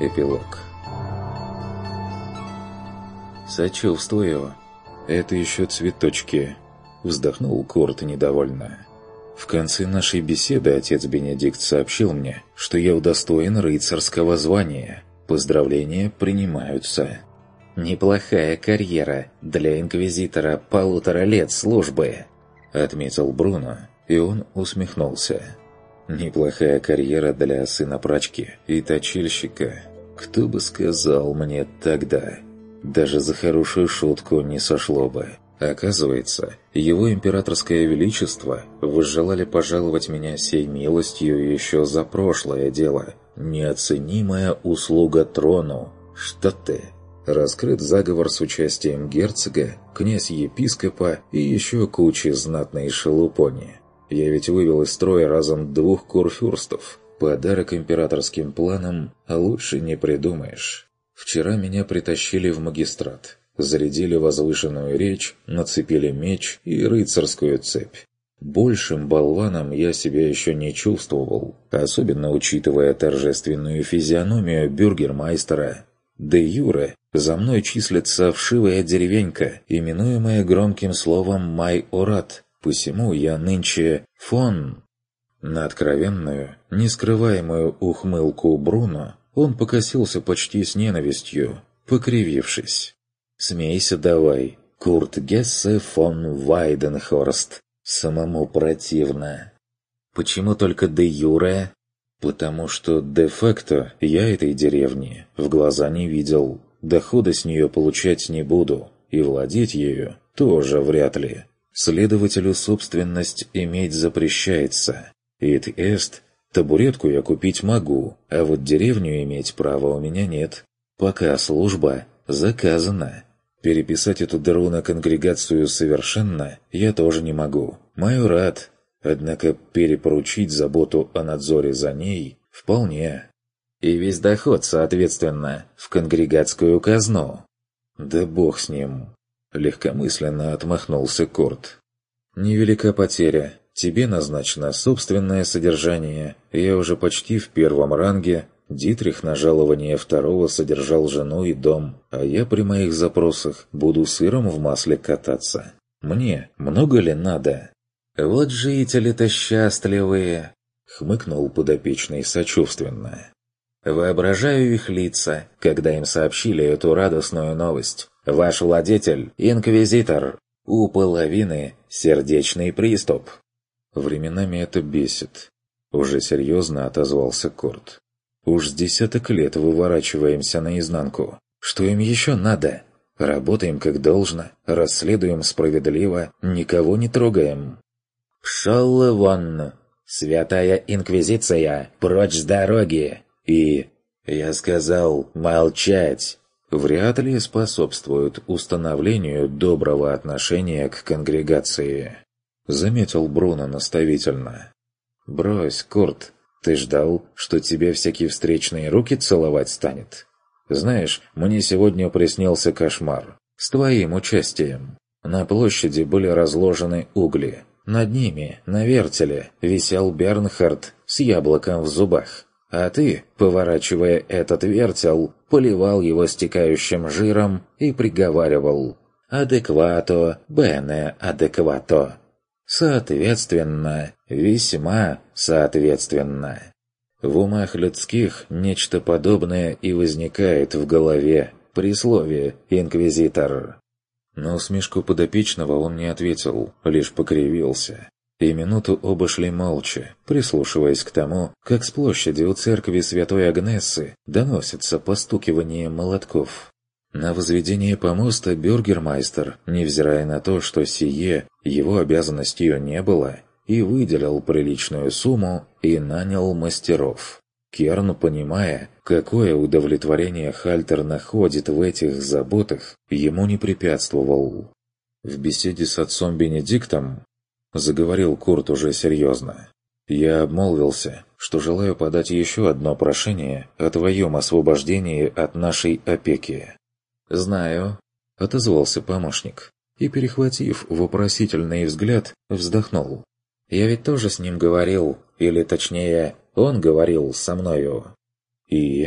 Эпилог. «Сочувствую. Это еще цветочки», — вздохнул Курт недовольно. «В конце нашей беседы отец Бенедикт сообщил мне, что я удостоен рыцарского звания. Поздравления принимаются». «Неплохая карьера для инквизитора 1,5 лет службы», — отметил Бруно, и он усмехнулся. «Неплохая карьера для сына прачки и точильщика. Кто бы сказал мне тогда? Даже за хорошую шутку не сошло бы. Оказывается, его императорское величество возжелали пожаловать меня сей милостью еще за прошлое дело. Неоценимая услуга трону. Что ты?» Раскрыт заговор с участием герцога, князь-епископа и еще кучи знатной шелупони. Я ведь вывел из строя разом 2 курфюрстов. Подарок императорским планам, а лучше не придумаешь. Вчера меня притащили в магистрат. Зарядили возвышенную речь, нацепили меч и рыцарскую цепь. Большим болваном я себя еще не чувствовал, особенно учитывая торжественную физиономию бюргермайстера. Де юре за мной числится вшивая деревенька, именуемая громким словом «майорат», посему я нынче фон. На откровенную, нескрываемую ухмылку Бруно он покосился почти с ненавистью, покривившись. «Смейся давай, Курт Гессе фон Вайденхорст, самому противно». «Почему только де юре?» «Потому что де-факто я этой деревни в глаза не видел, дохода с нее получать не буду, и владеть ею тоже вряд ли. Следователю собственность иметь запрещается. Ит эст, табуретку я купить могу, а вот деревню иметь права у меня нет. Пока служба заказана. Переписать эту дыру на конгрегацию совершенно я тоже не могу. Майорат. Однако перепоручить заботу о надзоре за ней вполне. И весь доход, соответственно, в конгрегатскую казну. Да бог с ним. Легкомысленно отмахнулся Курт. Невелика потеря. Тебе назначено собственное содержание. Я уже почти в 1 ранге. Дитрих на жалование 2 содержал жену и дом, а я при моих запросах буду сыром в масле кататься. Мне много ли надо? «Вот жители-то счастливые!» — хмыкнул подопечный сочувственно. «Воображаю их лица, когда им сообщили эту радостную новость. Ваш владетель — инквизитор. У половины сердечный приступ». «Временами это бесит», — уже серьезно отозвался Курт. «Уж с 10 лет выворачиваемся наизнанку. Что им еще надо? Работаем как должно, расследуем справедливо, никого не трогаем». «Пшёл вон! Святая Инквизиция! Прочь с дороги!» И... я сказал молчать. Вряд ли способствует установлению доброго отношения к конгрегации, заметил Бруно наставительно. «Брось, Курт, ты ждал, что тебе всякие встречные руки целовать станет? Знаешь, мне сегодня приснился кошмар. С твоим участием. На площади были разложены угли. Над ними, на вертеле, висел Бернхард с яблоком в зубах. А ты, поворачивая этот вертел, поливал его стекающим жиром и приговаривал «адеквато, бене адеквато». Соответственно, весьма соответственно. В умах людских нечто подобное и возникает в голове при слове «инквизитор». На усмешку подопечного он не ответил, лишь покривился. И минуту оба шли молча, прислушиваясь к тому, как с площади у церкви святой Агнессы доносится постукивание молотков. На возведение помоста бюргермайстер, невзирая на то, что сие его обязанностью не было, и выделил приличную сумму и нанял мастеров. Керн, понимая, какое удовлетворение Хальтер находит в этих заботах, ему не препятствовал. В беседе с отцом Бенедиктом заговорил Курт уже серьезно. «Я обмолвился, что желаю подать еще одно прошение о твоем освобождении от нашей опеки». «Знаю», — отозвался помощник, и, перехватив вопросительный взгляд, вздохнул. «Я ведь тоже с ним говорил, или точнее, он говорил со мною». «И?»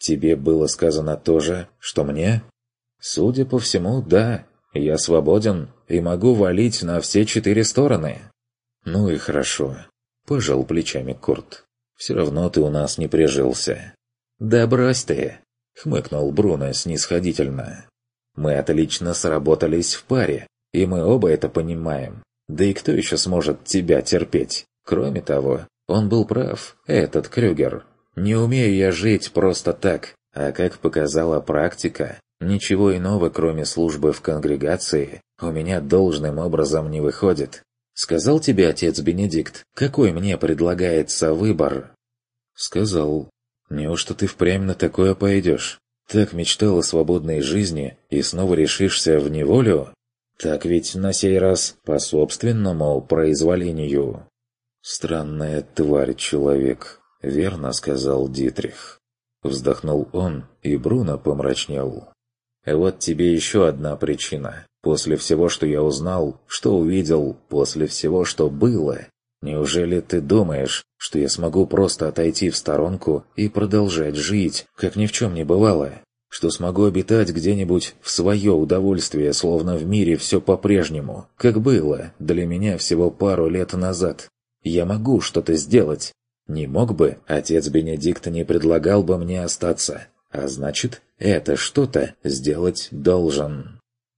Тебе было сказано то же, что мне? Судя по всему, да. Я свободен и могу валить на все 4 стороны. Ну и хорошо. Пожал плечами Курт. Все равно ты у нас не прижился. Да брось ты, хмыкнул Бруно снисходительно. Мы отлично сработались в паре, и мы оба это понимаем. Да и кто еще сможет тебя терпеть? Кроме того, он был прав, этот Крюгер. Не умею я жить просто так, а как показала практика, ничего иного, кроме службы в конгрегации, у меня должным образом не выходит. Сказал тебе отец Бенедикт, какой мне предлагается выбор? Сказал. Неужто ты впрямь на такое пойдешь? Так мечтал о свободной жизни и снова решишься в неволю? Так ведь на сей раз по собственному произволению. Странная тварь человек, верно сказал Дитрих. Вздохнул он, и Бруно помрачнел. Вот тебе еще одна причина. После всего, что я узнал, что увидел, после всего, что было, неужели ты думаешь, что я смогу просто отойти в сторонку и продолжать жить, как ни в чем не бывало? Что смогу обитать где-нибудь в свое удовольствие, словно в мире все по-прежнему, как было для меня всего пару лет назад? Я могу что-то сделать. Не мог бы, отец Бенедикт не предлагал бы мне остаться. А значит, это что-то сделать должен.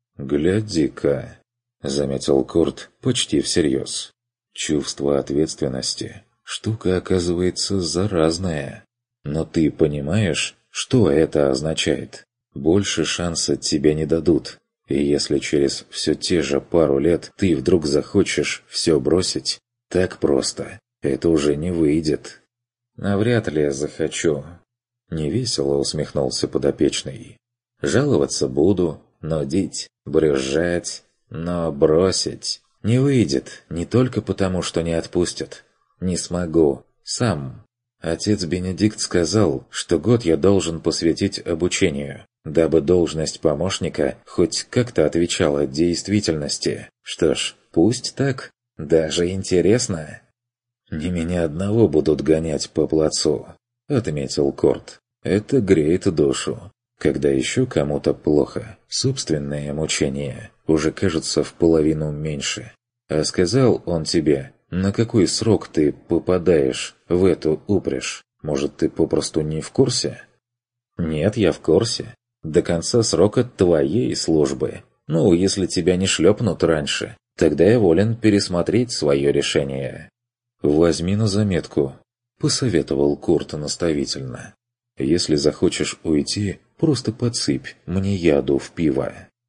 «Гляди-ка», — заметил Курт почти всерьез. «Чувство ответственности — штука, оказывается, заразная. Но ты понимаешь, что это означает? Больше шанса тебе не дадут. И если через все те же пару лет ты вдруг захочешь все бросить, так просто это уже не выйдет». «Навряд ли я захочу», — невесело усмехнулся подопечный. «Жаловаться буду, нудить, брюзжать, но бросить не выйдет не только потому, что не отпустят. Не смогу. Сам. Отец Бенедикт сказал, что год я должен посвятить обучению, дабы должность помощника хоть как-то отвечала действительности. Что ж, пусть так. Даже интересно. «Не меня одного будут гонять по плацу», — отметил Корт. «Это греет душу. Когда еще кому-то плохо, собственное мучение уже кажется в половину меньше. А сказал он тебе, на какой срок ты попадаешь в эту упряжь? Может, ты попросту не в курсе?» «Нет, я в курсе. До конца срока твоей службы. Ну, если тебя не шлепнут раньше, тогда я волен пересмотреть свое решение». «Возьми на заметку», — посоветовал Курт наставительно. «Если захочешь уйти, просто подсыпь мне яду в пиво».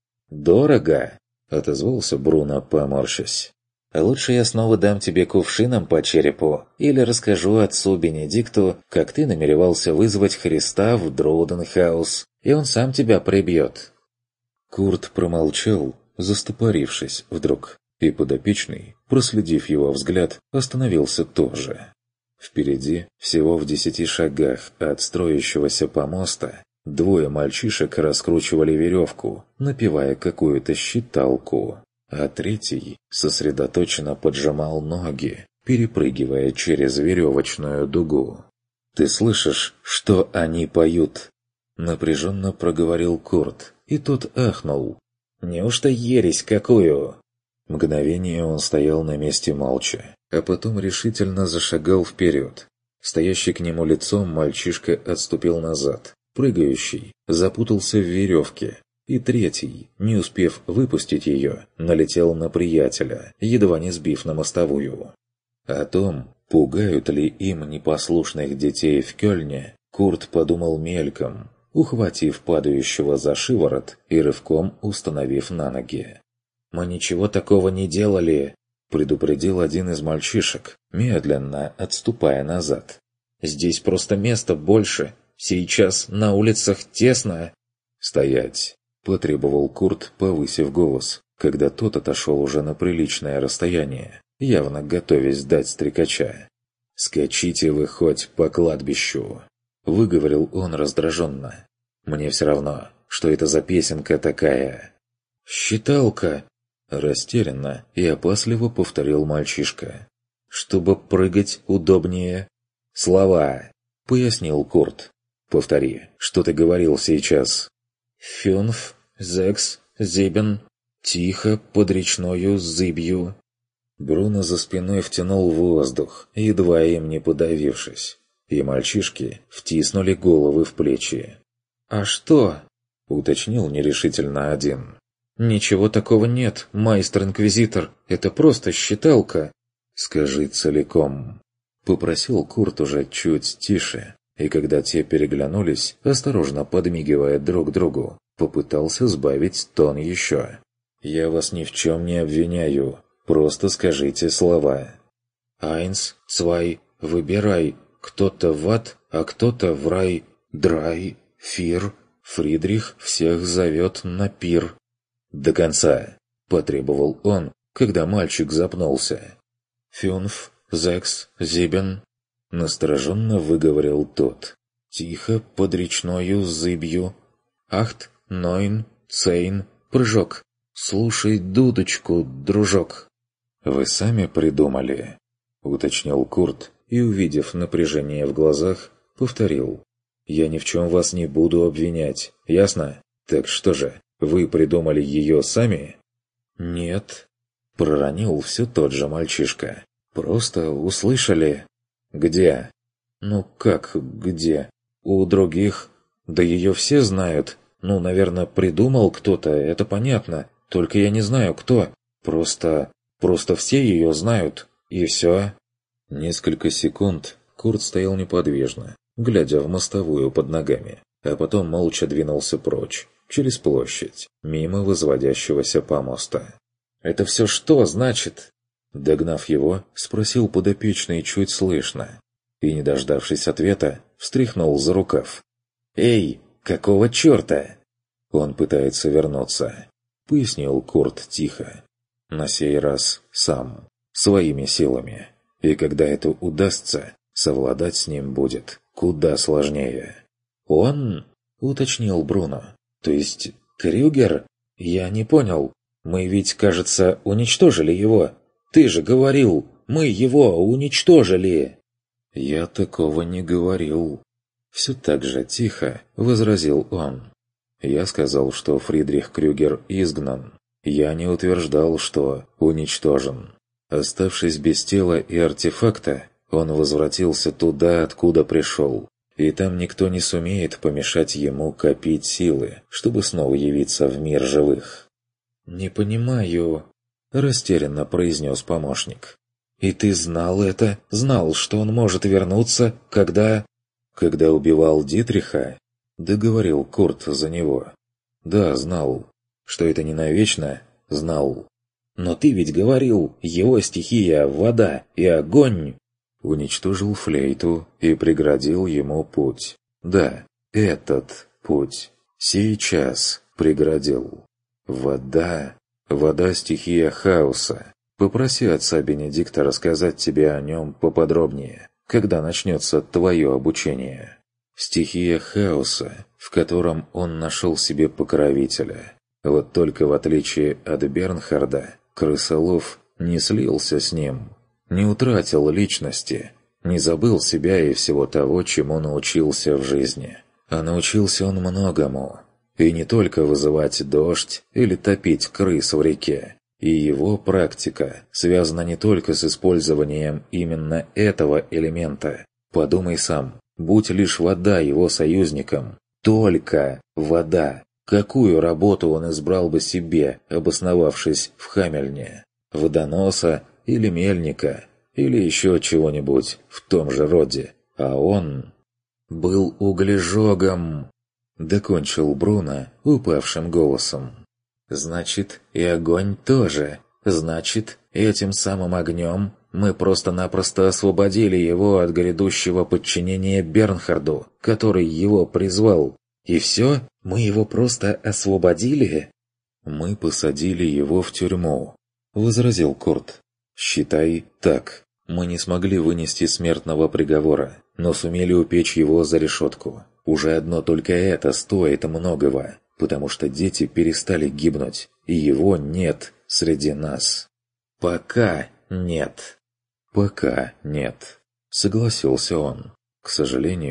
«Дорого», — отозвался Бруно, поморщась. «Лучше я снова дам тебе кувшином по черепу или расскажу отцу Бенедикту, как ты намеревался вызвать Христа в Дроуденхаус, и он сам тебя прибьет». Курт промолчал, застопорившись вдруг, и подопечный, проследив его взгляд, остановился тоже. Впереди, всего в 10 шагах от строящегося помоста, двое мальчишек раскручивали веревку, напевая какую-то считалку, а третий сосредоточенно поджимал ноги, перепрыгивая через веревочную дугу. «Ты слышишь, что они поют?» — напряженно проговорил Курт, и тот ахнул. «Неужто ересь какую?» Мгновение он стоял на месте молча, а потом решительно зашагал вперед. Стоящий к нему лицом мальчишка отступил назад. Прыгающий запутался в веревке, и третий, не успев выпустить ее, налетел на приятеля, едва не сбив на мостовую. О том, пугают ли им непослушных детей в Кёльне, Курт подумал мельком, ухватив падающего за шиворот и рывком установив на ноги. «Мы ничего такого не делали», — предупредил один из мальчишек, медленно отступая назад. «Здесь просто места больше. Сейчас на улицах тесно». «Стоять!» — потребовал Курт, повысив голос, когда тот отошел уже на приличное расстояние, явно готовясь дать стрекача. «Скачите вы хоть по кладбищу!» — выговорил он раздраженно. «Мне все равно, что это за песенка такая». «Считалка!» — растерянно и опасливо повторил мальчишка. «Чтобы прыгать удобнее». «Слова!» — пояснил Курт. Повтори, что ты говорил сейчас?» «Фюнф, зекс, зибен, тихо под речною зыбью». Бруно за спиной втянул воздух, едва им не подавившись, и мальчишки втиснули головы в плечи. «А что?» — уточнил нерешительно один. «Ничего такого нет, майстер-инквизитор, это просто считалка». «Скажи целиком», — попросил Курт уже чуть тише, и когда те переглянулись, осторожно подмигивая друг другу, попытался сбавить тон еще. «Я вас ни в чем не обвиняю, просто скажите слова». «Айнс, цвай, выбирай, кто-то в ад, а кто-то в рай, драй, фир, Фридрих всех зовет на пир». «До конца!» – потребовал он, когда мальчик запнулся. «Фюнф, зекс, зибен», – настороженно выговорил тот. «Тихо под речною зыбью. Ахт, нойн, цейн, прыжок. Слушай дудочку, дружок». «Вы сами придумали?» – уточнил Курт и, увидев напряжение в глазах, повторил. «Я ни в чем вас не буду обвинять, ясно? Так что же, вы придумали ее сами?» «Нет», – проронил все тот же мальчишка. «Просто услышали». «Где?» «Ну как где? У других. Да ее все знают. Ну, наверное, придумал кто-то, это понятно. Только я не знаю, кто. Просто все ее знают. И все». Несколько секунд Курт стоял неподвижно, глядя в мостовую под ногами, а потом молча двинулся прочь, через площадь, мимо возводящегося помоста. «Это все что значит?» Догнав его, спросил подопечный чуть слышно, и, не дождавшись ответа, встряхнул за рукав. «Эй, какого черта?» «Он пытается вернуться», — пояснил Курт тихо. «На сей раз сам, своими силами. И когда это удастся, совладать с ним будет куда сложнее». «Он?» — уточнил Бруно. «То есть Крюгер? Я не понял. Мы ведь, кажется, уничтожили его. Ты же говорил, мы его уничтожили!» «Я такого не говорил». Все так же тихо возразил он. «Я сказал, что Фридрих Крюгер изгнан. Я не утверждал, что уничтожен. Оставшись без тела и артефакта, он возвратился туда, откуда пришел. И там никто не сумеет помешать ему копить силы, чтобы снова явиться в мир живых». «Не понимаю», – растерянно произнес помощник. «И ты знал это? Знал, что он может вернуться, когда...» «Когда убивал Дитриха?» – договорил Курт за него. «Да, знал. Что это не навечно? Знал». «Но ты ведь говорил, его стихия – вода и огонь!» Уничтожил флейту и преградил ему путь. Да, этот путь. Сейчас преградил. Вода. Вода – стихия хаоса. Попроси отца Бенедикта рассказать тебе о нем поподробнее, когда начнется твое обучение. Стихия хаоса, в котором он нашел себе покровителя. Вот только в отличие от Бернхарда, крысолов не слился с ним, не утратил личности, не забыл себя и всего того, чему научился в жизни. А научился он многому. И не только вызывать дождь или топить крыс в реке. И его практика связана не только с использованием именно этого элемента. Подумай сам, будь лишь вода его союзником. Только вода. Какую работу он избрал бы себе, обосновавшись в Хамельне? Водоноса или мельника? Или еще чего-нибудь в том же роде? А он был углежогом, докончил Бруно упавшим голосом. Значит, и огонь тоже. Значит, этим самым огнем мы просто-напросто освободили его от грядущего подчинения Бернхарду, который его призвал. И все? Мы его просто освободили? Мы посадили его в тюрьму, возразил Курт. Считай так. Мы не смогли вынести смертного приговора, но сумели упечь его за решетку. Уже одно только это стоит многого, потому что дети перестали гибнуть, и его нет среди нас. Пока нет. Пока нет, согласился он. К сожалению,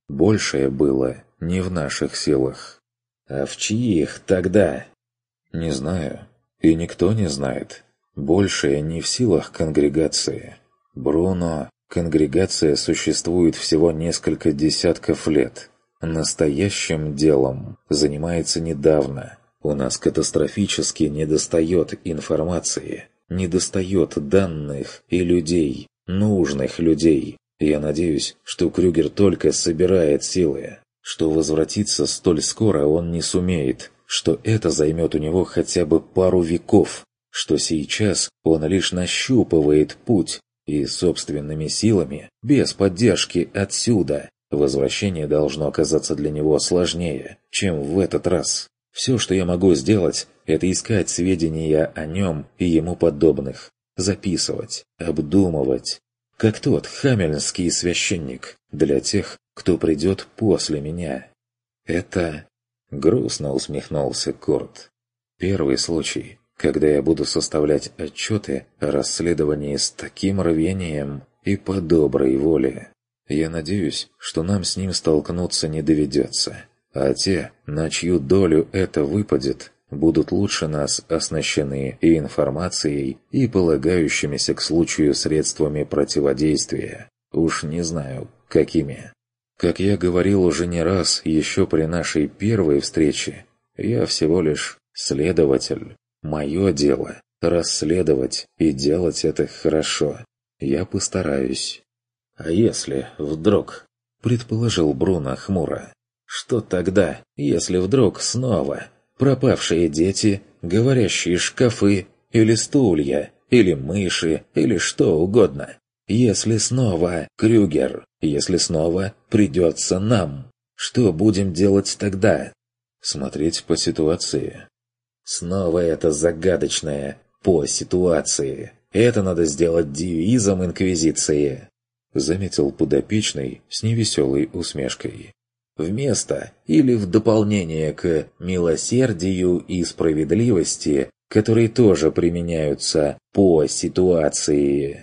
Большее было не в наших силах. А в чьих тогда? Не знаю. И никто не знает. Большее не в силах конгрегации. Бруно, конгрегация существует всего несколько десятков лет. Настоящим делом занимается недавно. У нас катастрофически недостает информации, недостает данных и людей, нужных людей. Я надеюсь, что Крюгер только собирает силы, что возвратиться столь скоро он не сумеет, что это займет у него хотя бы пару веков, что сейчас он лишь нащупывает путь, и собственными силами, без поддержки отсюда, возвращение должно оказаться для него сложнее, чем в этот раз. Все, что я могу сделать, это искать сведения о нем и ему подобных, записывать, обдумывать, как тот хамельнский священник, для тех, кто придет после меня. Это... Грустно усмехнулся Корт. Первый случай, когда я буду составлять отчеты о расследовании с таким рвением и по доброй воле. Я надеюсь, что нам с ним столкнуться не доведется, а те, на чью долю это выпадет, будут лучше нас оснащены и информацией, и полагающимися к случаю средствами противодействия. Уж не знаю, какими. Как я говорил уже не раз еще при нашей первой встрече, я всего лишь следователь. Мое дело – расследовать и делать это хорошо. Я постараюсь. А если вдруг, предположил Бруно хмуро, что тогда, если вдруг снова пропавшие дети, говорящие шкафы, или стулья, или мыши, или что угодно? Если снова Крюгер, если снова придется нам, что будем делать тогда? Смотреть по ситуации. Снова это загадочное «по ситуации». Это надо сделать девизом Инквизиции, заметил подопечный с невеселой усмешкой. Вместо или в дополнение к милосердию и справедливости, которые тоже применяются по ситуации.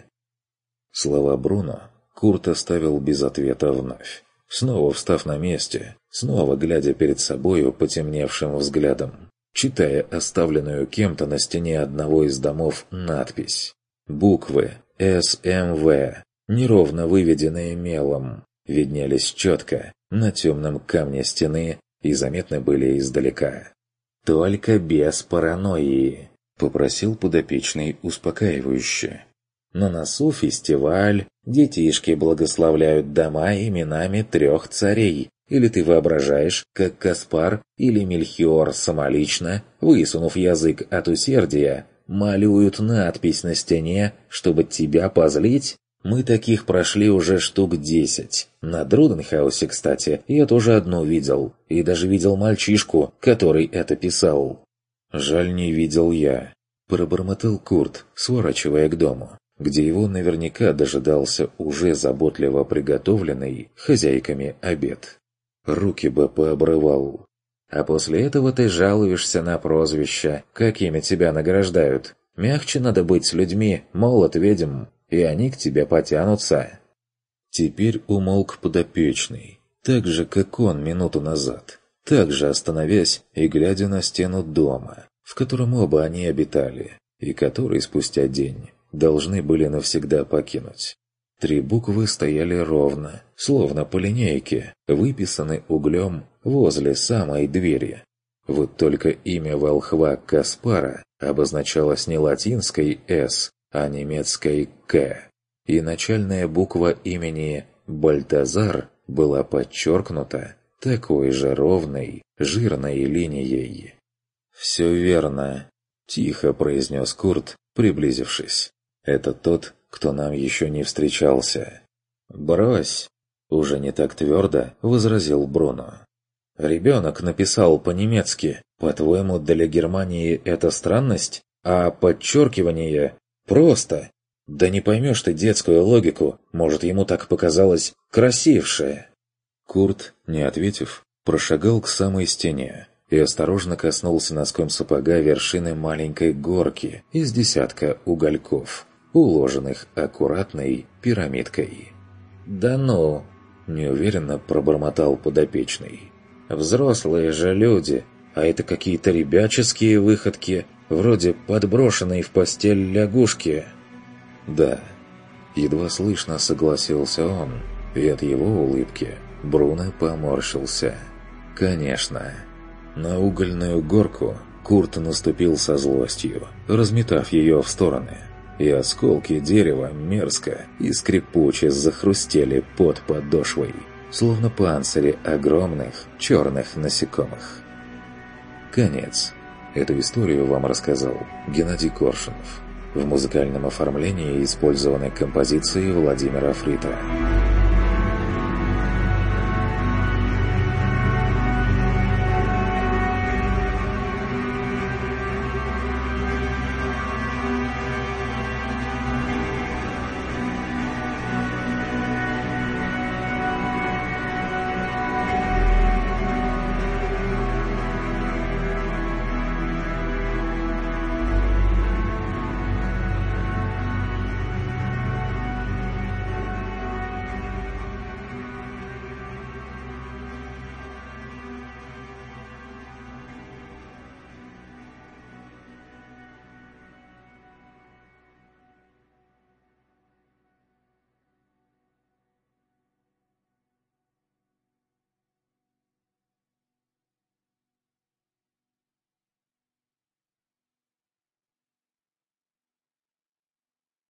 Слова Бруно Курт оставил без ответа вновь, снова встав на месте, снова глядя перед собою потемневшим взглядом, читая оставленную кем-то на стене одного из домов надпись. Буквы СМВ, неровно выведенные мелом, виднелись четко на темном камне стены и заметны были издалека. «Только без паранойи», — попросил подопечный успокаивающе. «На носу фестиваль, детишки благословляют дома именами 3 царей. Или ты воображаешь, как Каспар или Мельхиор самолично, высунув язык от усердия, малюют надпись на стене, чтобы тебя позлить? Мы таких прошли уже штук 10. На Друденхаусе, кстати, я тоже одну видел. И даже видел мальчишку, который это писал». «Жаль, не видел я», — пробормотал Курт, сворачивая к дому, где его наверняка дожидался уже заботливо приготовленный хозяйками обед. Руки бы пообрывал. «А после этого ты жалуешься на прозвища, какими тебя награждают. Мягче надо быть с людьми, молот ведьм, и они к тебе потянутся». Теперь умолк подопечный, так же, как он минуту назад, так же остановясь и глядя на стену дома, в котором оба они обитали, и который спустя день должны были навсегда покинуть. 3 буквы стояли ровно, словно по линейке, выписаны углем возле самой двери. Вот только имя волхва Каспара обозначалось не латинской «С», а немецкой «К», и начальная буква имени Бальтазар была подчеркнута такой же ровной, жирной линией. «Все верно», — тихо произнес Курт, приблизившись. «Это тот, кто нам еще не встречался». «Брось!» — уже не так твердо возразил Бруно. «Ребенок написал по-немецки. По-твоему, для Германии это странность? А подчеркивание просто? Да не поймешь ты детскую логику. Может, ему так показалось красивше». Курт, не ответив, прошагал к самой стене и осторожно коснулся носком сапога вершины маленькой горки из десятка угольков, уложенных аккуратной пирамидкой. «Да ну!» неуверенно пробормотал подопечный. «Взрослые же люди, а это какие-то ребяческие выходки, вроде подброшенной в постель лягушки». «Да», — едва слышно согласился он, и от его улыбки Бруно поморщился. «Конечно». На угольную горку Курт наступил со злостью, разметав ее в стороны, и осколки дерева мерзко и скрипуче захрустели под подошвой, словно панцири огромных черных насекомых. Конец. Эту историю вам рассказал Геннадий Коршунов. В музыкальном оформлении использованы композиции Владимира Фрита.